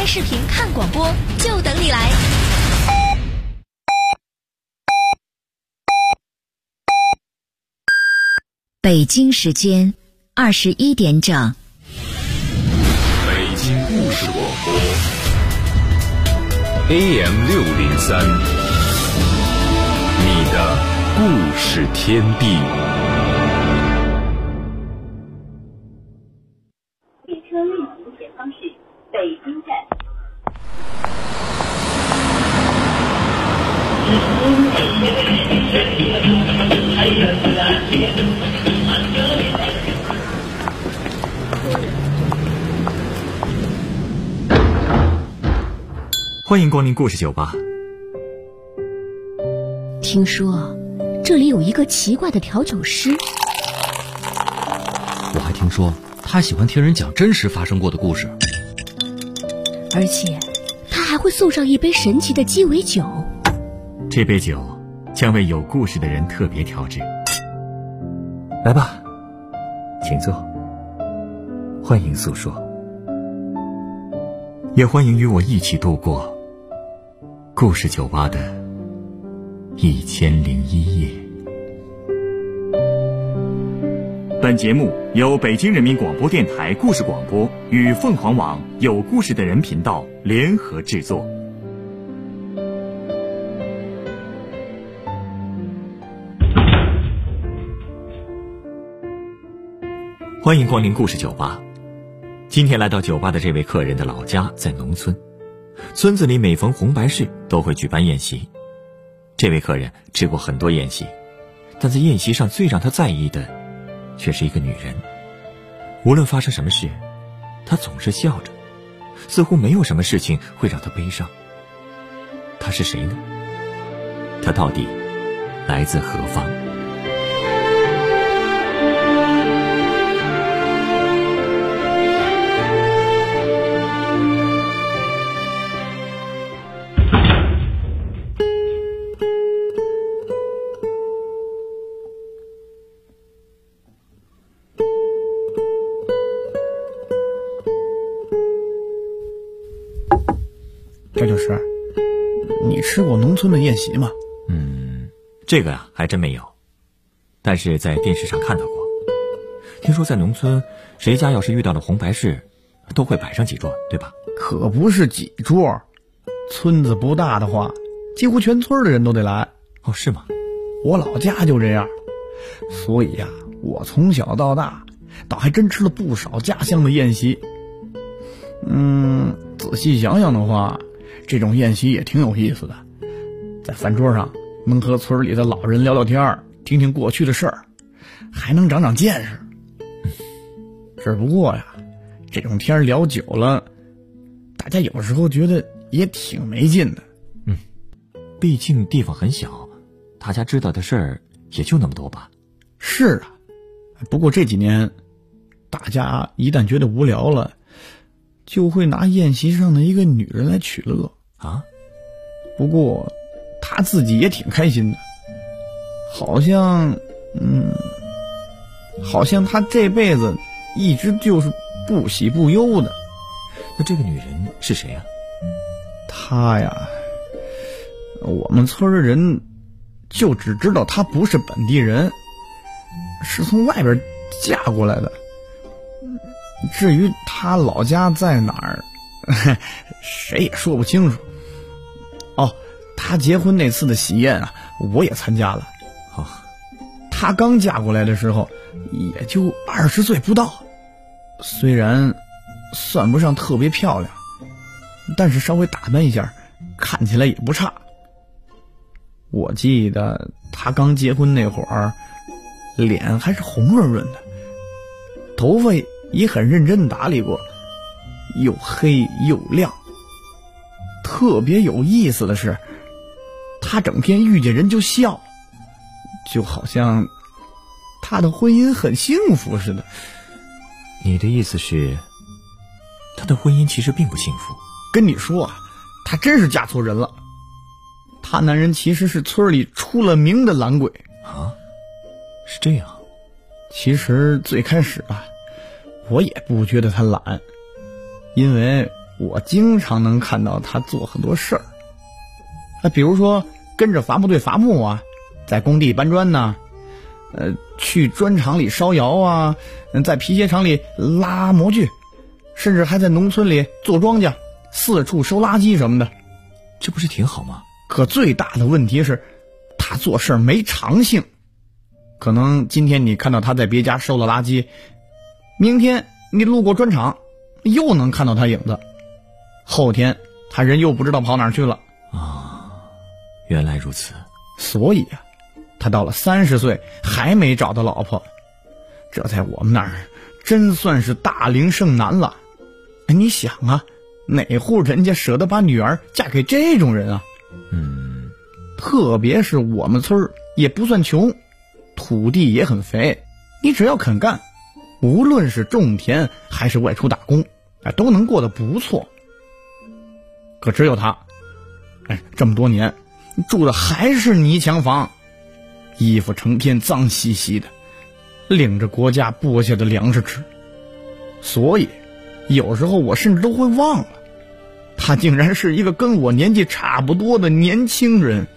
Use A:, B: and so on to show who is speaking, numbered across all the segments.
A: 拍视频看广播，就等你来。
B: 北京时间21点整。
C: 北京故事广播 AM603，你的故事天地。
D: 列车运行前方是北京站。
E: 欢迎光临故事酒吧。
F: 听说这里有一个奇怪的调酒师，
G: 我还听说他喜欢听人讲真实发生过的故事，
F: 而且他还会送上一杯神奇的鸡尾酒。
E: 这杯酒将为有故事的人特别调制。来吧，请坐，欢迎诉说，也欢迎与我一起度过故事酒吧的1001夜。本节目由北京人民广播电台故事广播与凤凰网有故事的人频道联合制作。欢迎光临故事酒吧。今天来到酒吧的这位客人的老家在农村，村子里每逢红白事都会举办宴席。这位客人吃过很多宴席，但在宴席上最让他在意的却是一个女人。无论发生什么事，她总是笑着，似乎没有什么事情会让她悲伤。她是谁呢？她到底来自何方？
H: 调酒师，你吃过农村的宴席吗？
E: 这个呀，还真没有，但是在电视上看到过。听说在农村，谁家要是遇到了红白事，都会摆上几桌，对吧？
H: 可不是几桌，村子不大的话，几乎全村的人都得来。
E: 哦，是吗？
H: 我老家就这样，所以呀，我从小到大，倒还真吃了不少家乡的宴席。仔细想想的话，这种宴席也挺有意思的，在饭桌上能和村里的老人聊聊天，听听过去的事儿，还能长长见识。只不过呀，这种天聊久了，大家有时候觉得也挺没劲的。
E: 毕竟地方很小，大家知道的事儿也就那么多吧。
H: 是啊，不过这几年，大家一旦觉得无聊了，就会拿宴席上的一个女人来取乐
E: 啊。
H: 不过他自己也挺开心的，好像他这辈子一直就是不喜不忧的。
E: 那这个女人是谁啊？
H: 她呀，我们村的人就只知道她不是本地人，是从外边嫁过来的。至于她老家在哪儿，谁也说不清楚。她结婚那次的喜宴啊，我也参加了。她刚嫁过来的时候也就20岁不到，虽然算不上特别漂亮，但是稍微打扮一下看起来也不差。我记得她刚结婚那会儿，脸还是红润润的，头发也很认真打理过，又黑又亮。特别有意思的是，她整天遇见人就笑，就好像她的婚姻很幸福似的。
E: 你的意思是，她的婚姻其实并不幸福？
H: 跟你说啊，她真是嫁错人了。她男人其实是村里出了名的懒鬼
E: 啊。是这样。
H: 其实最开始啊，我也不觉得他懒，因为我经常能看到他做很多事儿。比如说跟着伐木队伐木啊，在工地搬砖呢，去砖厂里烧窑啊，在皮鞋厂里拉模具，甚至还在农村里做庄稼，四处收垃圾什么的。
E: 这不是挺好吗？
H: 可最大的问题是他做事没长性。可能今天你看到他在别家收了垃圾，明天你路过砖厂又能看到他影子，后天他人又不知道跑哪儿去了。
E: 原来如此。
H: 所以啊，他到了30岁还没找到老婆，这在我们那儿真算是大龄剩男了。你想啊，哪户人家舍得把女儿嫁给这种人啊？特别是我们村也不算穷，土地也很肥，你只要肯干，无论是种田还是外出打工，都能过得不错。可只有他，这么多年住的还是泥墙房，衣服成天脏兮兮的，领着国家拨下的粮食吃。所以有时候我甚至都会忘了，他竟然是一个跟我年纪差不多的年轻人。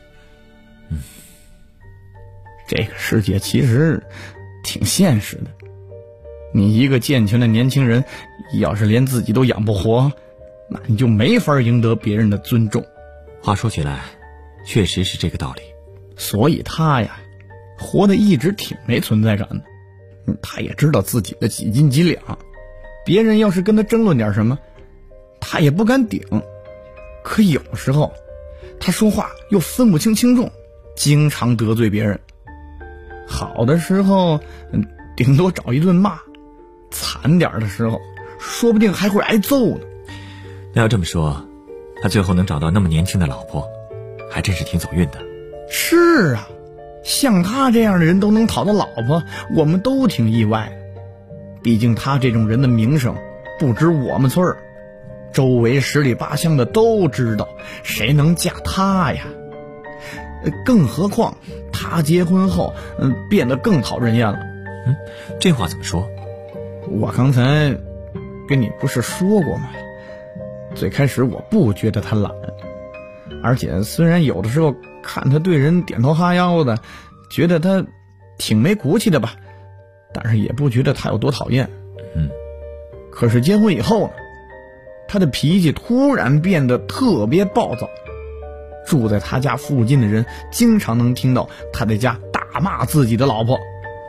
H: 这个世界其实挺现实的，你一个健全的年轻人，要是连自己都养不活，那你就没法赢得别人的尊重。
E: 话说起来，确实是这个道理。
H: 所以他呀，活得一直挺没存在感的。他也知道自己的几斤几两，别人要是跟他争论点什么，他也不敢顶。可有时候他说话又分不清轻重，经常得罪别人。好的时候顶多找一顿骂，惨点的时候说不定还会挨揍呢。
E: 那要这么说，他最后能找到那么年轻的老婆，还真是挺走运的。
H: 是啊，像他这样的人都能讨到老婆，我们都挺意外的。毕竟他这种人的名声不止我们村儿，周围10里8乡的都知道，谁能嫁他呀？更何况他结婚后变得更讨人厌了。
E: 这话怎么说？
H: 我刚才跟你不是说过吗？最开始我不觉得他懒，而且虽然有的时候看他对人点头哈腰的，觉得他挺没骨气的吧，但是也不觉得他有多讨厌。可是结婚以后呢，他的脾气突然变得特别暴躁，住在他家附近的人经常能听到他在家大骂自己的老婆。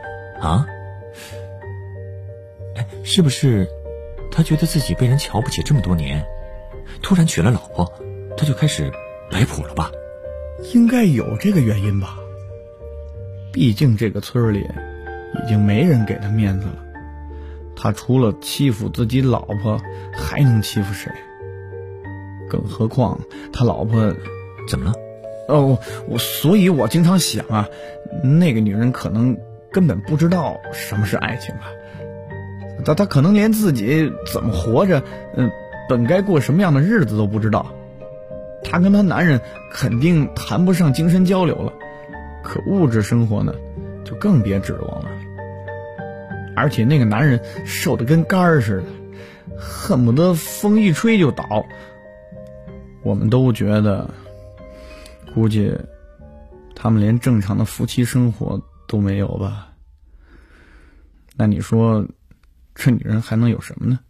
E: 是不是他觉得自己被人瞧不起这么多年，突然娶了老婆，他就开始摆谱了吧？
H: 应该有这个原因吧，毕竟这个村里已经没人给他面子了，他除了欺负自己老婆还能欺负谁？更何况他老婆
E: 怎么了？
H: 所以我经常想啊，那个女人可能根本不知道什么是爱情吧，她可能连自己怎么活着，本该过什么样的日子都不知道。她跟她男人肯定谈不上精神交流了，可物质生活呢，就更别指望了。而且那个男人瘦得跟杆儿似的，恨不得风一吹就倒。我们都觉得，估计他们连正常的夫妻生活都没有吧。那你说这女人还能有什么呢？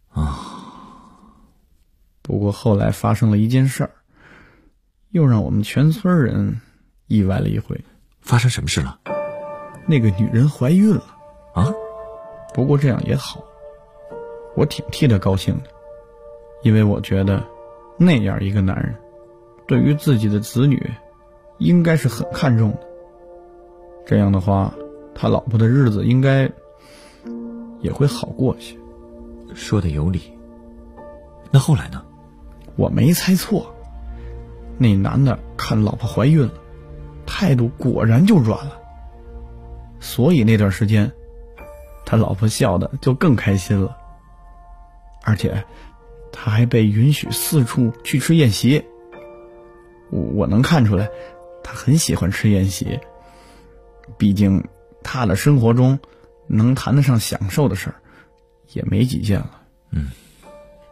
H: 不过后来发生了一件事儿，又让我们全村人意外了一回。
E: 发生什么事了？
H: 那个女人怀孕了。不过这样也好，我挺替她高兴的，因为我觉得那样一个男人对于自己的子女应该是很看重的。这样的话，他老婆的日子应该也会好过些。
E: 说的有理。那后来呢？
H: 我没猜错，那男的看老婆怀孕了，态度果然就软了。所以那段时间他老婆笑得就更开心了，而且他还被允许四处去吃宴席。我能看出来他很喜欢吃宴席，毕竟他的生活中能谈得上享受的事儿也没几件了。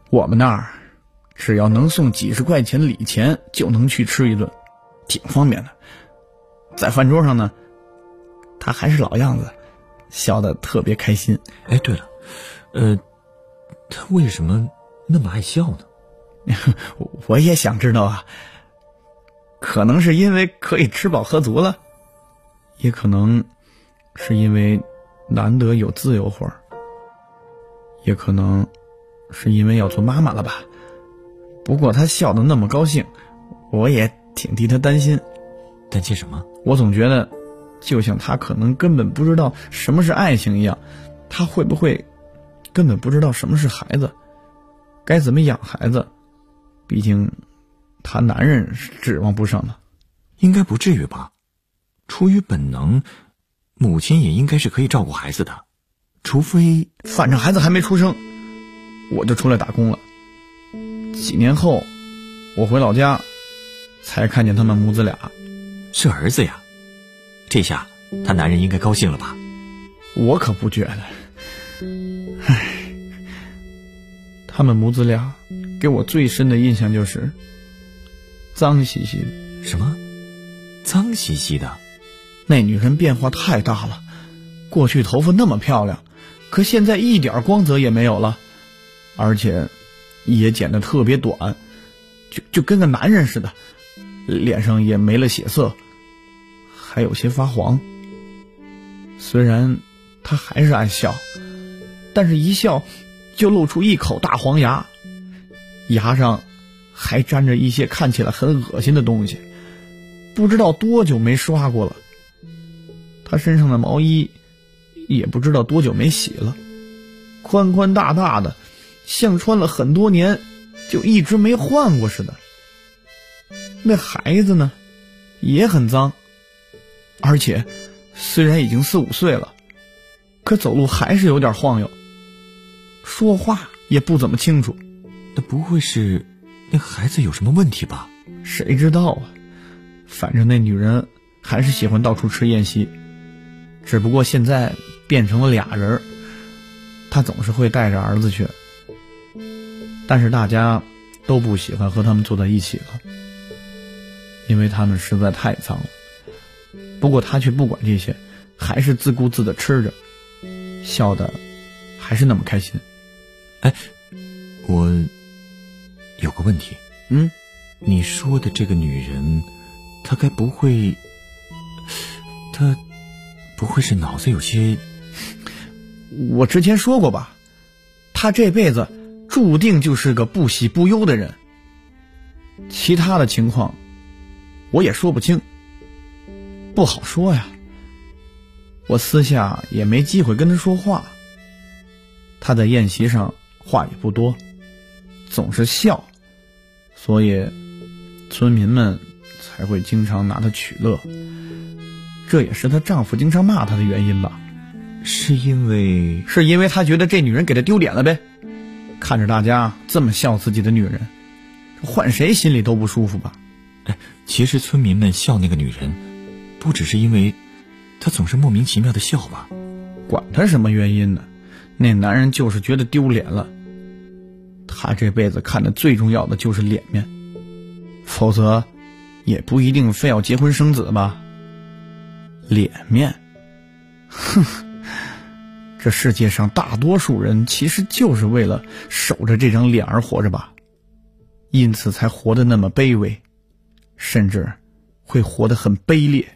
H: 我们那儿只要能送几十块钱礼钱就能去吃一顿，挺方便的。在饭桌上呢，他还是老样子，笑得特别开心。
E: 哎，对了，他为什么那么爱笑呢？
H: 我也想知道啊，可能是因为可以吃饱喝足了，也可能是因为难得有自由活儿，也可能是因为要做妈妈了吧。不过他笑得那么高兴，我也挺替他担心。
E: 担心什么？
H: 我总觉得就像他可能根本不知道什么是爱情一样，他会不会根本不知道什么是孩子，该怎么养孩子，毕竟他男人是指望不上的。
E: 应该不至于吧，出于本能，母亲也应该是可以照顾孩子的，除非……
H: 反正孩子还没出生，我就出来打工了。几年后我回老家才看见他们母子俩。
E: 是儿子呀，这下他男人应该高兴了吧？
H: 我可不觉得。唉，他们母子俩给我最深的印象就是脏兮兮的。
E: 什么？脏兮兮的？
H: 那女人变化太大了，过去头发那么漂亮，可现在一点光泽也没有了，而且也剪得特别短，就跟个男人似的，脸上也没了血色，还有些发黄。虽然她还是爱笑，但是一笑就露出一口大黄牙，牙上还沾着一些看起来很恶心的东西，不知道多久没刷过了。她身上的毛衣也不知道多久没洗了，宽宽大大的，像穿了很多年就一直没换过似的。那孩子呢，也很脏，而且虽然已经4、5岁了，可走路还是有点晃悠，说话也不怎么清楚。
E: 那不会是那孩子有什么问题吧？
H: 谁知道啊，反正那女人还是喜欢到处吃宴席，只不过现在变成了俩人，她总是会带着儿子去，但是大家都不喜欢和他们坐在一起了，因为他们实在太脏了。不过他却不管这些，还是自顾自地吃着，笑得还是那么开心。
E: 哎，我有个问题。你说的这个女人，她该不会……她不会是脑子有些……
H: 我之前说过吧，她这辈子注定就是个不喜不忧的人。其他的情况我也说不清，不好说呀。我私下也没机会跟她说话，她在宴席上话也不多，总是笑，所以村民们才会经常拿她取乐，这也是她丈夫经常骂她的原因吧。
E: 是因为
H: 她觉得这女人给她丢脸了呗。看着大家这么笑自己的女人，换谁心里都不舒服吧。
E: 其实村民们笑那个女人，不只是因为她总是莫名其妙的笑吧。
H: 管她什么原因呢，那男人就是觉得丢脸了。他这辈子看的最重要的就是脸面，否则也不一定非要结婚生子吧。脸面，哼，这世界上大多数人其实就是为了守着这张脸而活着吧，因此才活得那么卑微，甚至会活得很卑劣。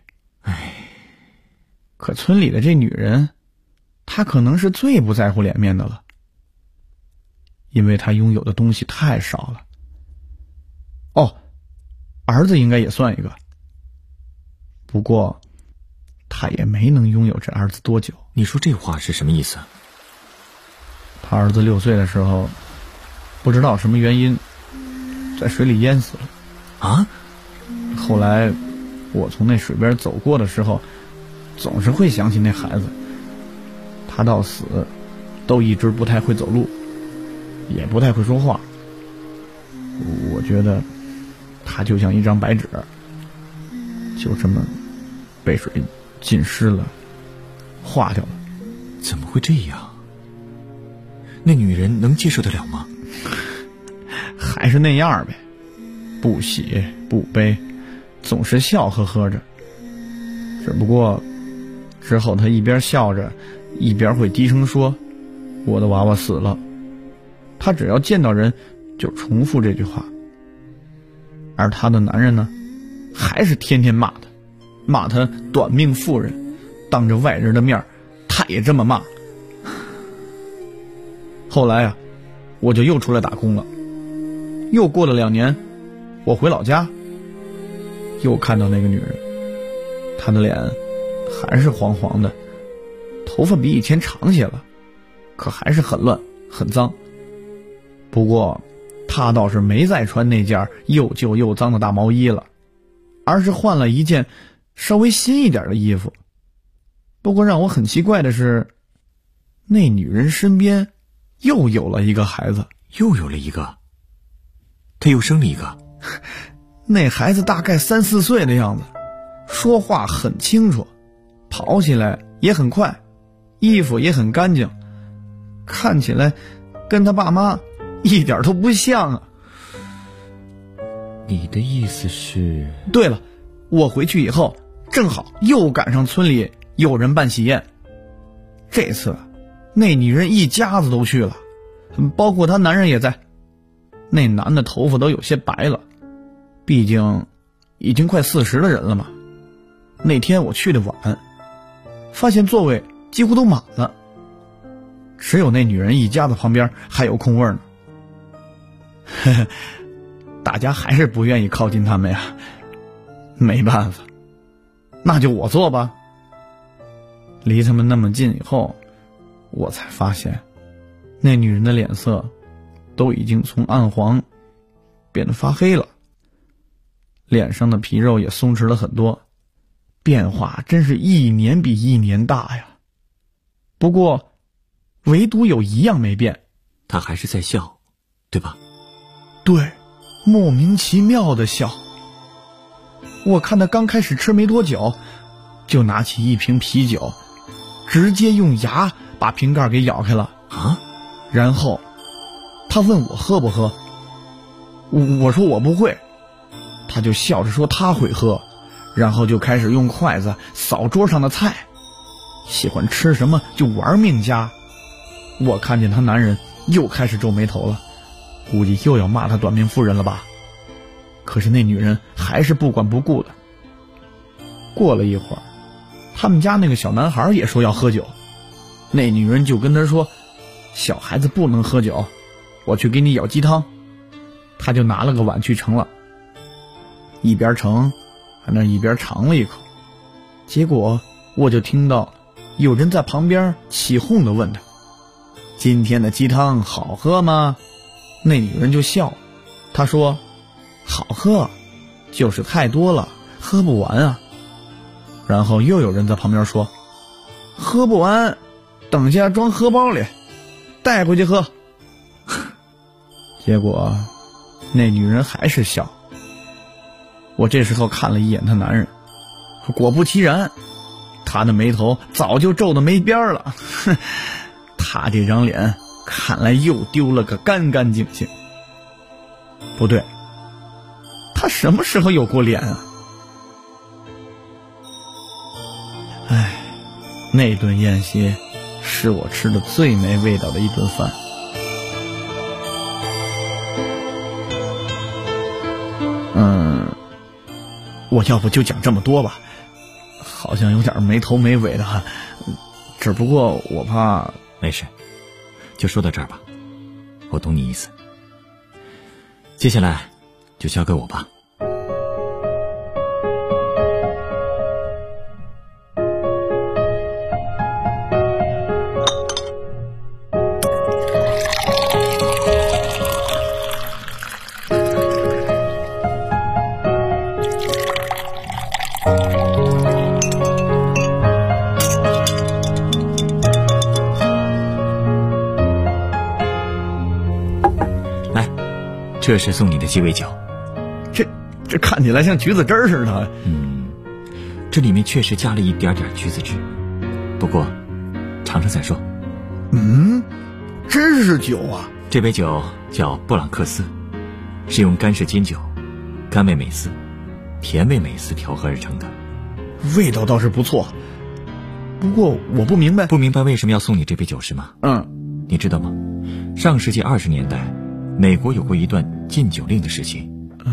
H: 可村里的这女人，她可能是最不在乎脸面的了，因为她拥有的东西太少了。儿子应该也算一个，不过她也没能拥有这儿子多久。
E: 你说这话是什么意思？
H: 他儿子6岁的时候，不知道什么原因在水里淹死了。
E: 啊？
H: 后来我从那水边走过的时候，总是会想起那孩子。他到死都一直不太会走路，也不太会说话。我觉得他就像一张白纸，就这么被水浸湿了，化掉了。
E: 怎么会这样？那女人能接受得了吗？
H: 还是那样呗，不喜不悲，总是笑呵呵着。只不过之后他一边笑着一边会低声说，我的娃娃死了。他只要见到人就重复这句话。而他的男人呢，还是天天骂他短命妇人，当着外人的面他也这么骂。后来啊，我就又出来打工了。又过了2年，我回老家，又看到那个女人，她的脸还是黄黄的，头发比以前长些了，可还是很乱很脏。不过她倒是没再穿那件又旧又脏的大毛衣了，而是换了一件稍微新一点的衣服。不过让我很奇怪的是，那女人身边又有了一个孩子。
E: 又有了一个？他又生了一个？
H: 那孩子大概3、4岁的样子，说话很清楚，跑起来也很快，衣服也很干净，看起来跟他爸妈一点都不像啊。
E: 你的意思是？
H: 对了，我回去以后正好又赶上村里有人办喜宴，这次那女人一家子都去了，包括她男人也在。那男的头发都有些白了，毕竟已经快40的人了嘛。那天我去的晚，发现座位几乎都满了，只有那女人一家子旁边还有空位呢。呵呵，大家还是不愿意靠近他们呀，没办法，那就我坐吧。离他们那么近以后，我才发现那女人的脸色都已经从暗黄变得发黑了，脸上的皮肉也松弛了很多，变化真是一年比一年大呀。不过唯独有一样没变，
E: 他还是在笑，对吧？
H: 对，莫名其妙的笑。我看他刚开始吃没多久，就拿起一瓶啤酒，直接用牙把瓶盖给咬开了
E: 啊！
H: 然后他问我喝不喝，我说我不会，他就笑着说他会喝，然后就开始用筷子扫桌上的菜，喜欢吃什么就玩命夹。我看见他男人又开始皱眉头了，估计又要骂他短命妇人了吧。可是那女人还是不管不顾的。过了一会儿，他们家那个小男孩也说要喝酒，那女人就跟他说，小孩子不能喝酒，我去给你舀鸡汤。他就拿了个碗去盛了，一边盛还那一边尝了一口。结果我就听到有人在旁边起哄地问他，今天的鸡汤好喝吗？那女人就笑，她说好喝，就是太多了，喝不完啊。然后又有人在旁边说，喝不完，等下装荷包里带回去喝。结果那女人还是笑。我这时候看了一眼她男人，果不其然，他的眉头早就皱得没边了。他这张脸看来又丢了个干干净净。不对，他什么时候有过脸啊？唉，那顿宴席是我吃的最没味道的一顿饭。我要不就讲这么多吧，好像有点没头没尾的哈。只不过我怕……
E: 没事，就说到这儿吧，我懂你意思。接下来就交给我吧。这是送你的鸡尾酒，
H: 这看起来像橘子汁似的。
E: 这里面确实加了一点点橘子汁，不过尝尝再说。
H: 真是酒啊！
E: 这杯酒叫布朗克斯， 是用干式金酒、甘味美思、甜味美思调和而成的，
H: 味道倒是不错。不过我不明白
E: 为什么要送你这杯酒是吗？你知道吗？上世纪20年代，美国有过一段禁酒令的时期。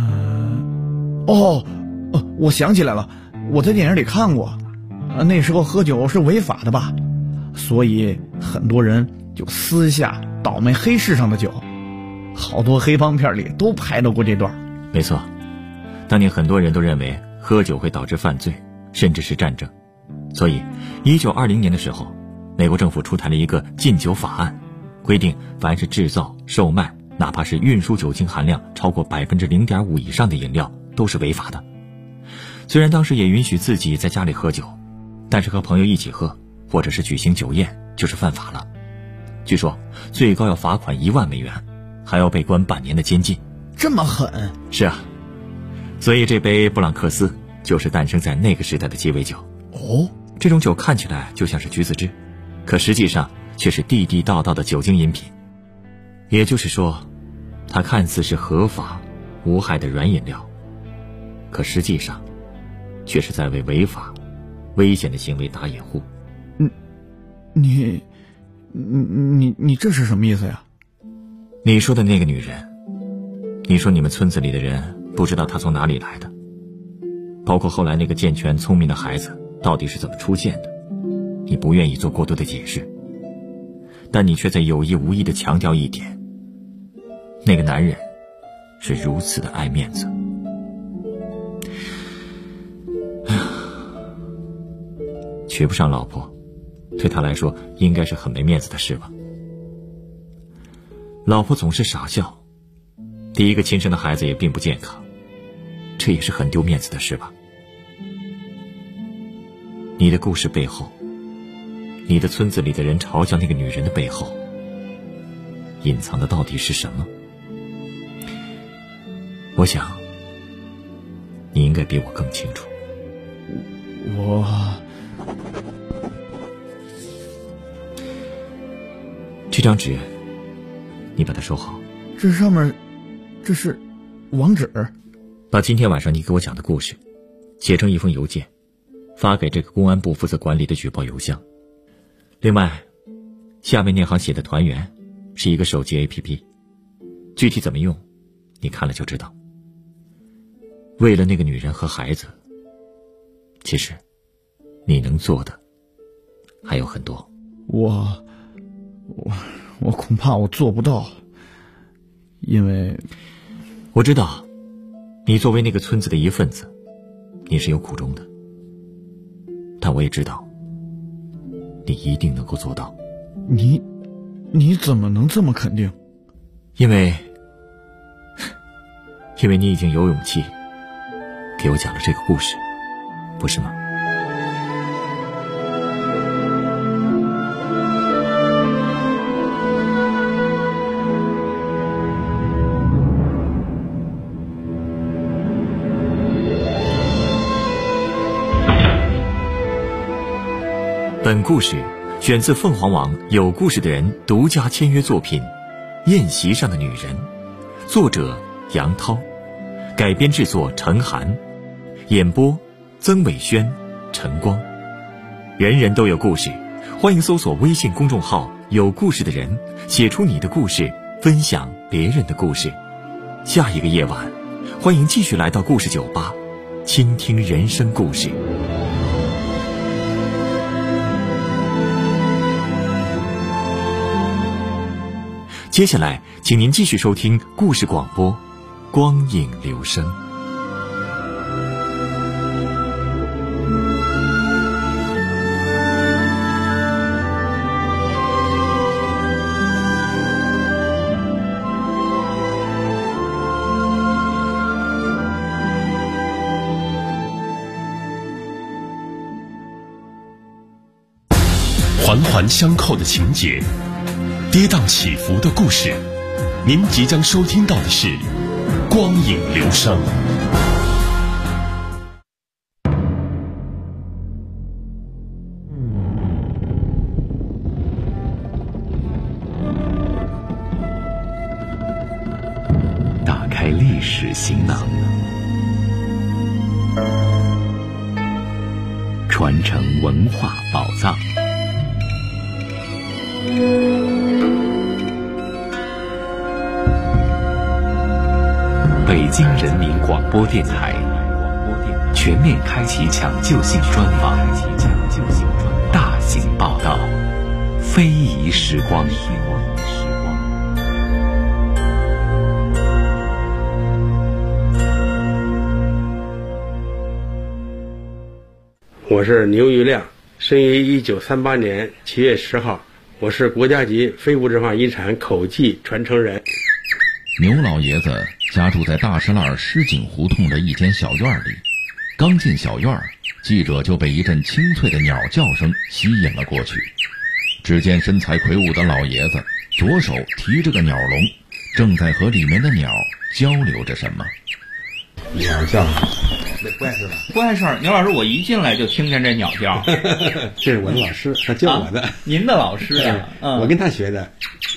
H: 我想起来了，我在电影里看过，那时候喝酒是违法的吧，所以很多人就私下倒卖黑市上的酒，好多黑帮片里都拍到过这段。
E: 没错，当年很多人都认为喝酒会导致犯罪，甚至是战争，所以1920年的时候，美国政府出台了一个禁酒法案，规定凡是制造、售卖，哪怕是运输酒精含量超过 0.5% 以上的饮料都是违法的。虽然当时也允许自己在家里喝酒，但是和朋友一起喝或者是举行酒宴就是犯法了。据说最高要罚款1万美元，还要被关半年的监禁。
H: 这么狠？
E: 是啊，所以这杯布朗克斯就是诞生在那个时代的鸡尾酒。这种酒看起来就像是橘子汁，可实际上却是地地道道的酒精饮品。也就是说，它看似是合法无害的软饮料，可实际上却是在为违法危险的行为打掩护。
H: 你这是什么意思呀？
E: 你说的那个女人，你说你们村子里的人不知道她从哪里来的，包括后来那个健全聪明的孩子到底是怎么出现的，你不愿意做过多的解释，但你却在有意无意地强调一点，那个男人是如此的爱面子。娶不上老婆，对他来说应该是很没面子的事吧。老婆总是傻笑，第一个亲生的孩子也并不健康，这也是很丢面子的事吧。你的故事背后，你的村子里的人嘲笑那个女人的背后，隐藏的到底是什么？我想你应该比我更清楚。这张纸你把它收好。
H: 这上面这是网址。
E: 把今天晚上你给我讲的故事写成一封邮件，发给这个公安部负责管理的举报邮箱。另外，下面那行写的团圆是一个手机 APP， 具体怎么用你看了就知道。为了那个女人和孩子，其实你能做的还有很多。
H: 我恐怕我做不到，因为
E: 我知道你作为那个村子的一份子，你是有苦衷的，但我也知道你一定能够做到。
H: 你怎么能这么肯定？
E: 因为你已经有勇气给我讲了这个故事，不是吗？本故事选自凤凰网有故事的人独家签约作品《宴席上的女人》，作者杨涛，改编制作陈寒，演播曾伟轩、陈光。人人都有故事，欢迎搜索微信公众号有故事的人，写出你的故事，分享别人的故事。下一个夜晚，欢迎继续来到故事酒吧，倾听人生故事。接下来请您继续收听故事广播光影留声。
C: 环环相扣的情节，跌宕起伏的故事，您即将收听到的是光影留声。打开
E: 开历史行囊，传承文化宝藏。北京人民广播电台全面开启抢救性专访，大型报道，非遗时光。
I: 我是牛玉亮，生于1938年7月10号，我是国家级非物质文化遗产口技传承人。
J: 牛老爷子家住在大石栏狮井胡同的一间小院里，刚进小院，记者就被一阵清脆的鸟叫声吸引了过去。只见身材魁梧的老爷子左手提着个鸟笼，正在和里面的鸟交流着什么。
I: 鸟叫，那不碍事吧？
K: 不碍事儿。牛老师，我一进来就听见这鸟叫。
I: 这是我的老师，他教我的。
K: 您的老师呀？
I: 我跟他学的。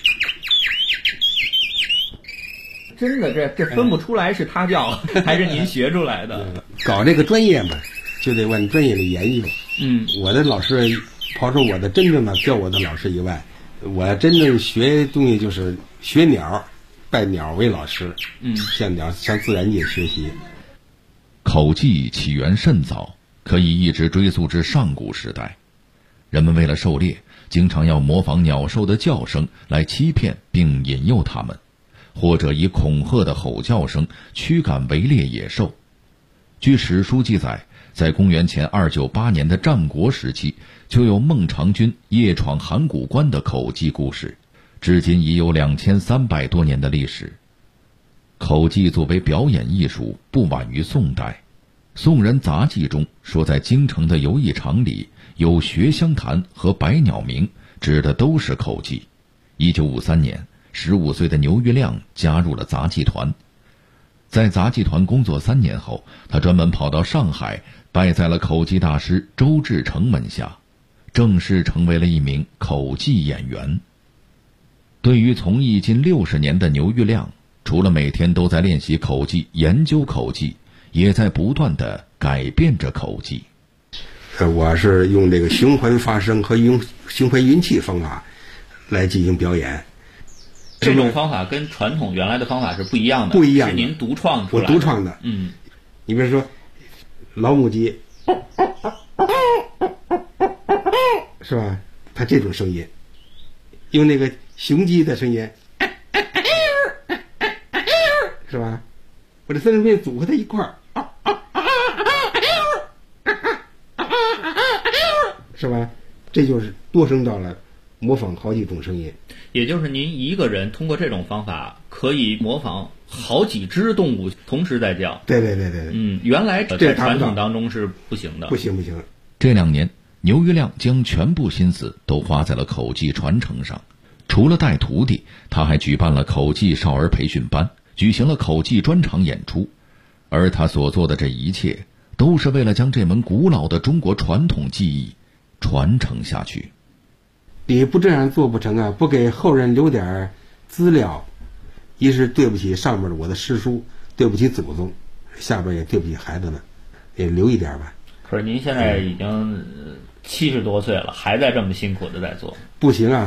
K: 真的，这分不出来是他教还是您学出来的。
I: 搞这个专业嘛，就得往专业里研究。我的老师，刨出我的真正的教我的老师以外，我真正学东西就是学鸟，拜鸟为老师。向自然界学习。
J: 口技起源甚早，可以一直追溯至上古时代。人们为了狩猎，经常要模仿鸟兽的叫声来欺骗并引诱它们，或者以恐吓的吼叫声驱赶围猎野兽。据史书记载，在公元前298年的战国时期，就有孟尝君夜闯函谷关的口技故事，至今已有2300多年的历史。口技作为表演艺术，不晚于宋代。宋人杂记中说，在京城的游艺场里有学香坛和百鸟鸣，指的都是口技。1953年，15岁的牛玉亮加入了杂技团。在杂技团工作3年后，他专门跑到上海，拜在了口技大师周志成门下，正式成为了一名口技演员。对于从艺近60年的牛玉亮，除了每天都在练习口技、研究口技，也在不断地改变着口技。
I: 我是用这个循环发声和循环运气方法来进行表演。
K: 这种方法跟传统原来的方法是不一样的，
I: 不一样的，
K: 是您独创出来的。
I: 我独创的。你比如说老母鸡，是吧？它这种声音，用那个雄鸡的声音，是吧？我这三声变组合在一块儿，是吧？这就是多声道了，模仿好几种声音。
K: 也就是您一个人通过这种方法可以模仿好几只动物同时在叫。
I: 对。
K: 原来在传统当中是不行的。
I: 不行。
J: 这2年，牛玉亮将全部心思都花在了口技传承上。除了带徒弟，他还举办了口技少儿培训班，举行了口技专场演出。而他所做的这一切，都是为了将这门古老的中国传统技艺传承下去。
I: 你不这样做不成啊！不给后人留点资料，一是对不起上面的我的师叔，对不起祖宗，下边也对不起孩子们，也留一点吧。
K: 可是您现在已经70多岁了，还在这么辛苦的在做。
I: 不行啊！